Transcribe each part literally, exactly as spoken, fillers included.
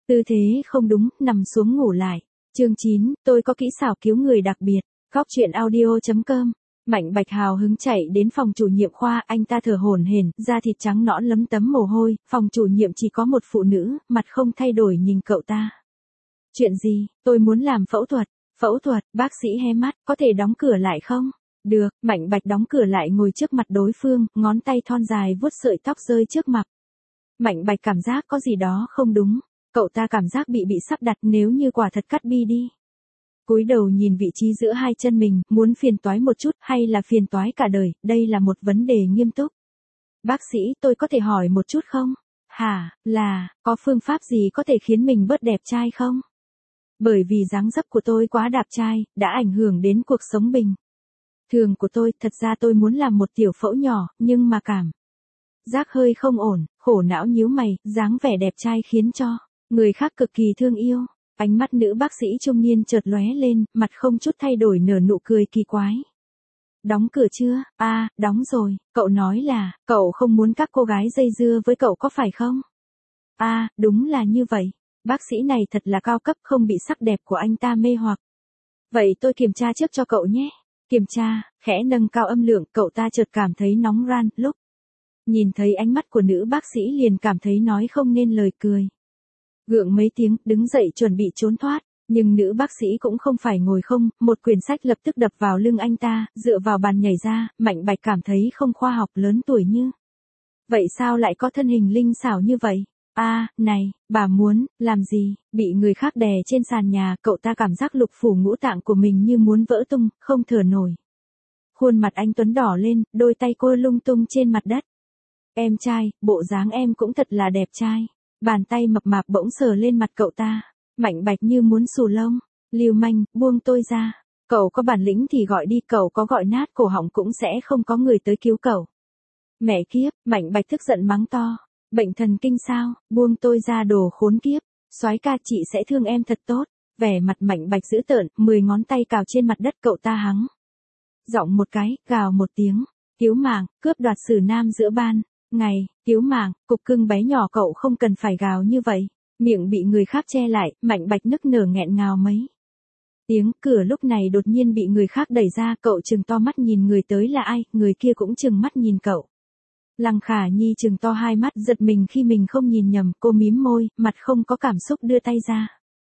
Tư thế không đúng, nằm xuống ngủ lại. Chương chín, tôi có kỹ xảo cứu người đặc biệt. Góc truyện audio chấm com. Mạnh Bạch hào hứng chạy đến phòng chủ nhiệm khoa, anh ta thở hổn hển, da thịt trắng nõn lấm tấm mồ hôi, phòng chủ nhiệm chỉ có một phụ nữ, mặt không thay đổi nhìn cậu ta. Chuyện gì? Tôi muốn làm phẫu thuật. Phẫu thuật, bác sĩ hé mắt, có thể đóng cửa lại không? Được, Mạnh Bạch đóng cửa lại ngồi trước mặt đối phương, ngón tay thon dài vuốt sợi tóc rơi trước mặt. Mạnh Bạch cảm giác có gì đó không đúng. Cậu ta cảm giác bị bị sắp đặt, nếu như quả thật cắt bi đi. Cúi đầu nhìn vị trí giữa hai chân mình, muốn phiền toái một chút hay là phiền toái cả đời, đây là một vấn đề nghiêm túc. Bác sĩ, tôi có thể hỏi một chút không? Hả, là, có phương pháp gì có thể khiến mình bớt đẹp trai không? Bởi vì dáng dấp của tôi quá đạp trai, đã ảnh hưởng đến cuộc sống bình thường của tôi, thật ra tôi muốn làm một tiểu phẫu nhỏ, nhưng mà cảm giác hơi không ổn, khổ não nhíu mày, dáng vẻ đẹp trai khiến cho người khác cực kỳ thương yêu. Ánh mắt nữ bác sĩ trung niên chợt lóe lên, mặt không chút thay đổi nở nụ cười kỳ quái. Đóng cửa chưa? A, à, đóng rồi, cậu nói là, cậu không muốn các cô gái dây dưa với cậu có phải không? A, à, đúng là như vậy. Bác sĩ này thật là cao cấp, không bị sắc đẹp của anh ta mê hoặc. Vậy tôi kiểm tra trước cho cậu nhé. Kiểm tra, khẽ nâng cao âm lượng, cậu ta chợt cảm thấy nóng ran, lúc nhìn thấy ánh mắt của nữ bác sĩ liền cảm thấy nói không nên lời, cười gượng mấy tiếng, đứng dậy chuẩn bị trốn thoát, nhưng nữ bác sĩ cũng không phải ngồi không, một quyển sách lập tức đập vào lưng anh ta, dựa vào bàn nhảy ra, Mạnh Bạch cảm thấy không khoa học, lớn tuổi như vậy sao lại có thân hình linh xảo như vậy? A, à, này, bà muốn làm gì? Bị người khác đè trên sàn nhà, cậu ta cảm giác lục phủ ngũ tạng của mình như muốn vỡ tung, không thở nổi. Khuôn mặt anh tuấn đỏ lên, đôi tay cô lung tung trên mặt đất. Em trai, bộ dáng em cũng thật là đẹp trai. Bàn tay mập mạp bỗng sờ lên mặt cậu ta. Mạnh Bạch như muốn xù lông. Lưu manh, buông tôi ra. Cậu có bản lĩnh thì gọi đi, cậu có gọi nát cổ họng cũng sẽ không có người tới cứu cậu. Mẹ kiếp, Mạnh Bạch tức giận mắng to. Bệnh thần kinh sao, buông tôi ra đồ khốn kiếp. Soái ca, chị sẽ thương em thật tốt. Vẻ mặt Mạnh Bạch dữ tợn, mười ngón tay cào trên mặt đất, cậu ta hắng giọng một cái, gào một tiếng. Cứu mạng, cướp đoạt xử nam giữa ban ngày, cứu mạng, cục cưng bé nhỏ, cậu không cần phải gào như vậy. Miệng bị người khác che lại, Mạnh Bạch nức nở nghẹn ngào mấy tiếng. Cửa lúc này đột nhiên bị người khác đẩy ra, cậu trừng to mắt nhìn người tới là ai, người kia cũng trừng mắt nhìn cậu. Lăng Khả Nhi trừng to hai mắt, giật mình khi mình không nhìn nhầm, cô mím môi, mặt không có cảm xúc đưa tay ra.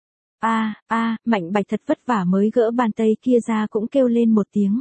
A, a, Mạnh Bạch thật vất vả mới gỡ bàn tay kia ra cũng kêu lên một tiếng.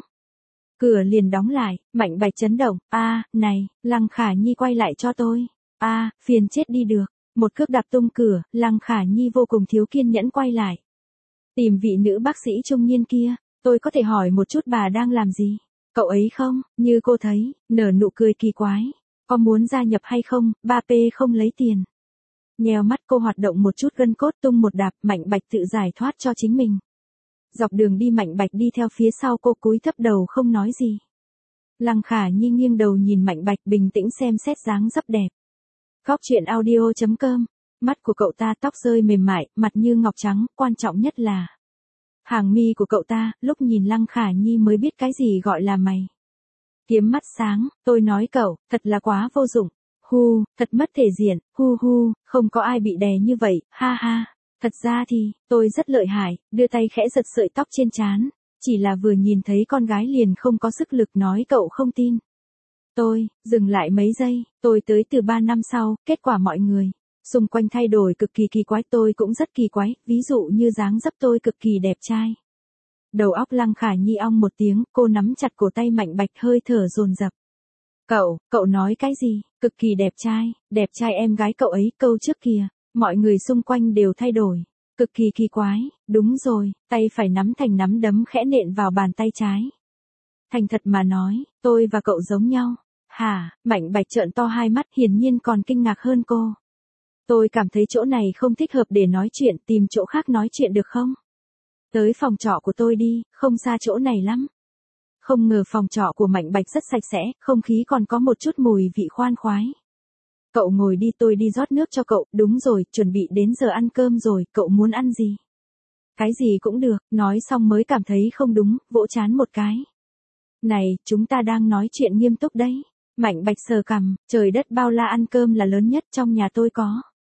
Cửa liền đóng lại, Mạnh Bạch chấn động, a, à, này, Lăng Khả Nhi quay lại cho tôi. A, à, phiền chết đi được. Một cước đạp tung cửa, Lăng Khả Nhi vô cùng thiếu kiên nhẫn quay lại. Tìm vị nữ bác sĩ trung niên kia, tôi có thể hỏi một chút bà đang làm gì? Cậu ấy không, như cô thấy, nở nụ cười kỳ quái. Có muốn gia nhập hay không, ba P không lấy tiền. Nheo mắt cô hoạt động một chút gân cốt, tung một đạp, Mạnh Bạch tự giải thoát cho chính mình. Dọc đường đi Mạnh Bạch đi theo phía sau cô, cúi thấp đầu không nói gì. Lăng Khả Nhi nghiêng đầu nhìn Mạnh Bạch, bình tĩnh xem xét dáng dấp đẹp. Góc truyện audio chấm com. Mắt của cậu ta tóc rơi mềm mại, mặt như ngọc trắng, quan trọng nhất là hàng mi của cậu ta, lúc nhìn Lăng Khả Nhi mới biết cái gì gọi là mày kiếm mắt sáng. Tôi nói cậu, thật là quá vô dụng. Hu, thật mất thể diện, hu hu, không có ai bị đè như vậy, ha ha. Thật ra thì, tôi rất lợi hại, đưa tay khẽ giật sợi tóc trên trán. Chỉ là vừa nhìn thấy con gái liền không có sức lực, nói cậu không tin. Tôi, dừng lại mấy giây, tôi tới từ ba năm sau, kết quả mọi người xung quanh thay đổi cực kỳ kỳ quái, tôi cũng rất kỳ quái, ví dụ như dáng dấp tôi cực kỳ đẹp trai. Đầu óc Lăng Khả Nhi ong một tiếng, cô nắm chặt cổ tay Mạnh Bạch, hơi thở dồn dập. Cậu, cậu nói cái gì, cực kỳ đẹp trai, đẹp trai em gái cậu ấy, câu trước kìa. Mọi người xung quanh đều thay đổi. Cực kỳ kỳ quái, đúng rồi, tay phải nắm thành nắm đấm khẽ nện vào bàn tay trái. Thành thật mà nói, tôi và cậu giống nhau. Hả, Mạnh Bạch trợn to hai mắt, hiển nhiên còn kinh ngạc hơn cô. Tôi cảm thấy chỗ này không thích hợp để nói chuyện, tìm chỗ khác nói chuyện được không? Tới phòng trọ của tôi đi, không xa chỗ này lắm. Không ngờ phòng trọ của Mạnh Bạch rất sạch sẽ, không khí còn có một chút mùi vị khoan khoái. Cậu ngồi đi, tôi đi rót nước cho cậu. Đúng rồi, chuẩn bị đến giờ ăn cơm rồi, cậu muốn ăn gì? Cái gì cũng được, nói xong mới cảm thấy không đúng, vỗ trán một cái. Này, chúng ta đang nói chuyện nghiêm túc đấy. Mạnh Bạch sờ cằm, trời đất bao la, ăn cơm là lớn nhất, trong nhà tôi có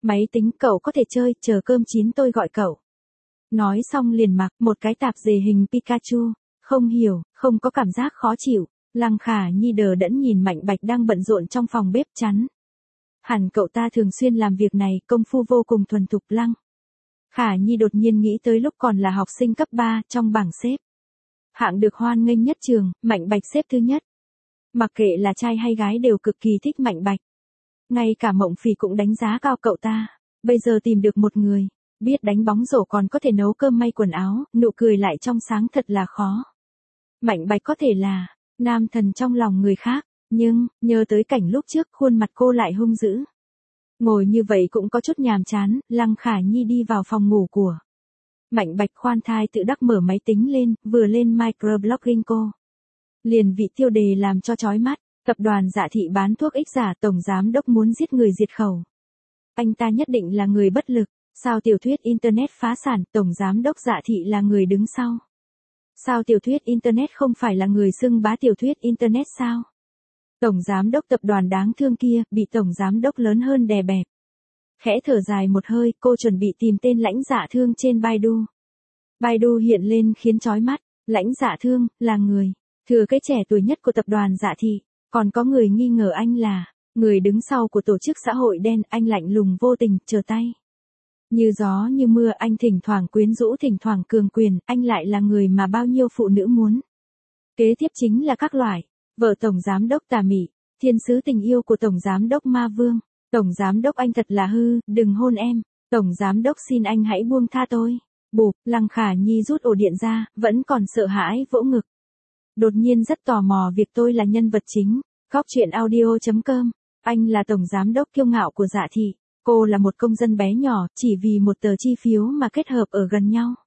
Máy tính cậu có thể chơi, chờ cơm chín tôi gọi cậu. Nói xong liền mặc một cái tạp dề hình Pikachu. Không hiểu, không có cảm giác khó chịu. Lăng Khả Nhi đờ đẫn nhìn Mạnh Bạch đang bận rộn trong phòng bếp chắn. Hẳn cậu ta thường xuyên làm việc này, công phu vô cùng thuần thục. Lăng Khả Nhi đột nhiên nghĩ tới lúc còn là học sinh cấp ba, trong bảng xếp hạng được hoan nghênh nhất trường, Mạnh Bạch xếp thứ nhất. Mặc kệ là trai hay gái đều cực kỳ thích Mạnh Bạch. Ngay cả Mộng Phỉ cũng đánh giá cao cậu ta. Bây giờ tìm được một người, biết đánh bóng rổ còn có thể nấu cơm may quần áo, nụ cười lại trong sáng thật là khó. Mạnh Bạch có thể là nam thần trong lòng người khác, nhưng, nhớ tới cảnh lúc trước khuôn mặt cô lại hung dữ. Ngồi như vậy cũng có chút nhàm chán, Lăng Khả Nhi đi vào phòng ngủ của Mạnh Bạch khoan thai tự đắc mở máy tính lên, vừa lên microblogging cô. Liền vị tiêu đề làm cho chói mắt, tập đoàn Dạ Thị bán thuốc ích giả, tổng giám đốc muốn giết người diệt khẩu. Anh ta nhất định là người bất lực, sao tiểu thuyết Internet phá sản, tổng giám đốc Dạ Thị là người đứng sau. Sao tiểu thuyết Internet không phải là người xưng bá tiểu thuyết Internet sao? Tổng giám đốc tập đoàn đáng thương kia, bị tổng giám đốc lớn hơn đè bẹp. Khẽ thở dài một hơi, cô chuẩn bị tìm tên Lãnh Dạ Thương trên Baidu. Baidu hiện lên khiến chói mắt, Lãnh Dạ Thương, là người thừa kế trẻ tuổi nhất của tập đoàn Dạ Thị. Còn có người nghi ngờ anh là người đứng sau của tổ chức xã hội đen, anh lạnh lùng vô tình, trở tay. Như gió như mưa, anh thỉnh thoảng quyến rũ, thỉnh thoảng cường quyền, anh lại là người mà bao nhiêu phụ nữ muốn. Kế tiếp chính là các loại, vợ tổng giám đốc tà mị, thiên sứ tình yêu của tổng giám đốc ma vương. Tổng giám đốc anh thật là hư, đừng hôn em. Tổng giám đốc xin anh hãy buông tha tôi. Bụp, Lăng Khả Nhi rút ổ điện ra, vẫn còn sợ hãi vỗ ngực. Đột nhiên rất tò mò việc tôi là nhân vật chính. Góc truyện audio chấm com. Anh là tổng giám đốc kiêu ngạo của Dạ Thị. Cô là một công dân bé nhỏ, chỉ vì một tờ chi phiếu mà kết hợp ở gần nhau.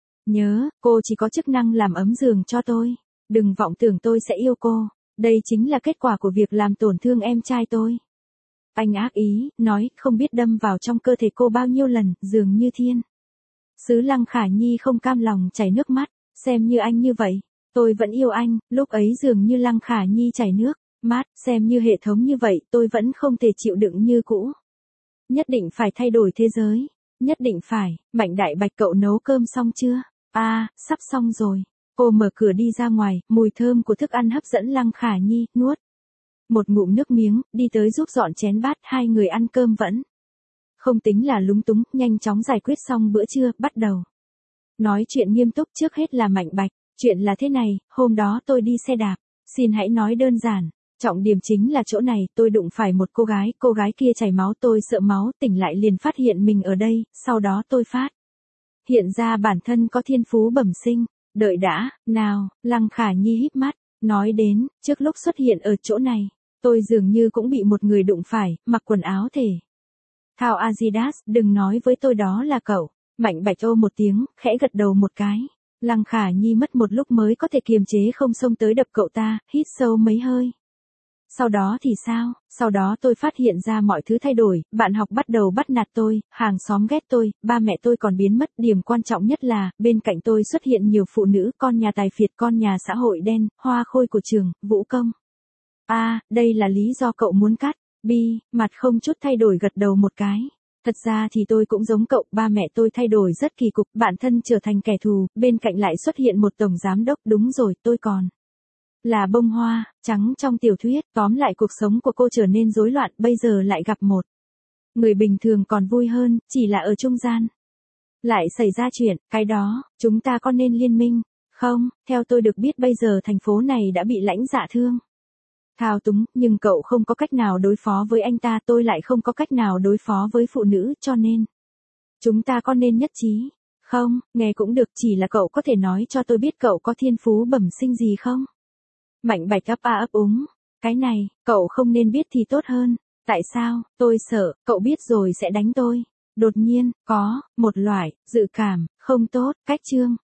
Nhớ, cô chỉ có chức năng làm ấm giường cho tôi. Đừng vọng tưởng tôi sẽ yêu cô. Đây chính là kết quả của việc làm tổn thương em trai tôi. Anh ác ý, nói, không biết đâm vào trong cơ thể cô bao nhiêu lần, dường như thiên sứ. Lăng Khả Nhi không cam lòng chảy nước mắt, xem như anh như vậy, tôi vẫn yêu anh. Lúc ấy dường như Lăng Khả Nhi chảy nước mắt, xem như hệ thống như vậy, tôi vẫn không thể chịu đựng như cũ. Nhất định phải thay đổi thế giới, nhất định phải. Mạnh Đại Bạch, cậu nấu cơm xong chưa? À, sắp xong rồi. Cô mở cửa đi ra ngoài, mùi thơm của thức ăn hấp dẫn Lăng Khả Nhi, nuốt một ngụm nước miếng, đi tới giúp dọn chén bát. Hai người ăn cơm vẫn không tính là lúng túng, nhanh chóng giải quyết xong bữa trưa, bắt đầu nói chuyện nghiêm túc. Trước hết là Mạnh Bạch, chuyện là thế này, hôm đó tôi đi xe đạp, xin hãy nói đơn giản, trọng điểm chính là chỗ này, tôi đụng phải một cô gái, cô gái kia chảy máu, tôi sợ máu, tỉnh lại liền phát hiện mình ở đây, sau đó tôi phát hiện ra bản thân có thiên phú bẩm sinh. Đợi đã, nào, Lăng Khả Nhi híp mắt, nói đến, trước lúc xuất hiện ở chỗ này, tôi dường như cũng bị một người đụng phải, mặc quần áo thể thao Adidas, đừng nói với tôi đó là cậu. Mạnh Bạch ô một tiếng, khẽ gật đầu một cái. Lăng Khả Nhi mất một lúc mới có thể kiềm chế không xông tới đập cậu ta, hít sâu mấy hơi. Sau đó thì sao? Sau đó tôi phát hiện ra mọi thứ thay đổi, bạn học bắt đầu bắt nạt tôi, hàng xóm ghét tôi, ba mẹ tôi còn biến mất. Điểm quan trọng nhất là, bên cạnh tôi xuất hiện nhiều phụ nữ, con nhà tài phiệt, con nhà xã hội đen, hoa khôi của trường, vũ công. À, đây là lý do cậu muốn cắt. Bi, mặt không chút thay đổi gật đầu một cái. Thật ra thì tôi cũng giống cậu, ba mẹ tôi thay đổi rất kỳ cục, bản thân trở thành kẻ thù, bên cạnh lại xuất hiện một tổng giám đốc, đúng rồi, tôi còn là bông hoa trắng trong tiểu thuyết. Tóm lại cuộc sống của cô trở nên rối loạn, bây giờ lại gặp một người bình thường còn vui hơn, chỉ là ở trung gian lại xảy ra chuyện, cái đó, chúng ta có nên liên minh không? Theo tôi được biết bây giờ thành phố này đã bị Lãnh Dạ Thương thao túng, nhưng cậu không có cách nào đối phó với anh ta, tôi lại không có cách nào đối phó với phụ nữ, cho nên chúng ta có nên nhất trí không? Nghe cũng được, chỉ là cậu có thể nói cho tôi biết cậu có thiên phú bẩm sinh gì không? Mạnh Bạch ấp a ấp úng, cái này, cậu không nên biết thì tốt hơn. Tại sao? Tôi sợ, cậu biết rồi sẽ đánh tôi. Đột nhiên, có một loại dự cảm không tốt. Cách chương